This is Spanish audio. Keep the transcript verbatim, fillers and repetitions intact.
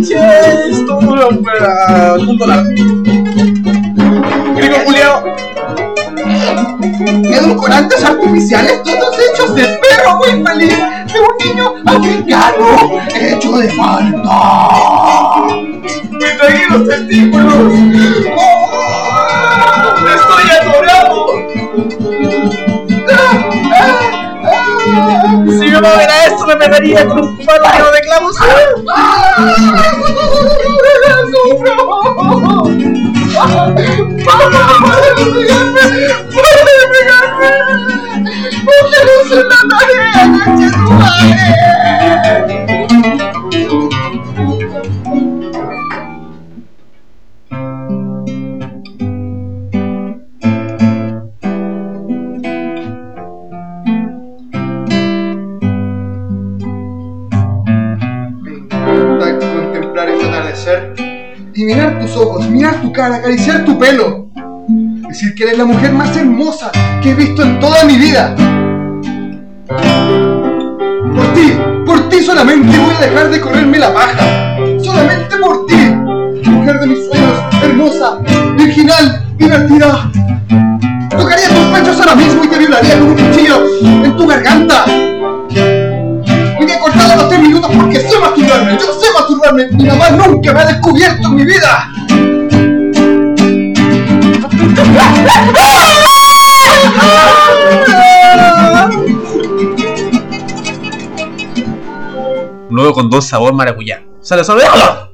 pinche esto, para el mundo largo. Griego culiao. Edulcorantes artificiales, todos hechos de perro muy feliz, de un niño africano hecho de falta. Me tragué los testículos. ¡Oh! ¡Estoy atorado! Si yo no viera esto, me pegaría con un palo lleno de clavos. ¡Sufro! ¡Puede pegarme! ¡Puede pegarme! ¡Porque no se la tarea, conchetumare! Me encanta contemplar ese atardecer y mirar tus ojos, mirar tu cara, acariciar tu pelo. Decir que eres la mujer más hermosa que he visto en toda mi vida. Por ti, por ti solamente voy a dejar de correrme la paja. Solamente por ti, mujer de mis sueños, hermosa, virginal, divertida. Tocaría tus pechos ahora mismo y te violaría con un cuchillo en tu garganta. Y me he cortado los tres minutos porque sé masturbarme. Yo sé masturbarme. Mi mamá nunca me ha descubierto en mi vida. Luego con dos sabor maracuyá. ¡Sale, sale!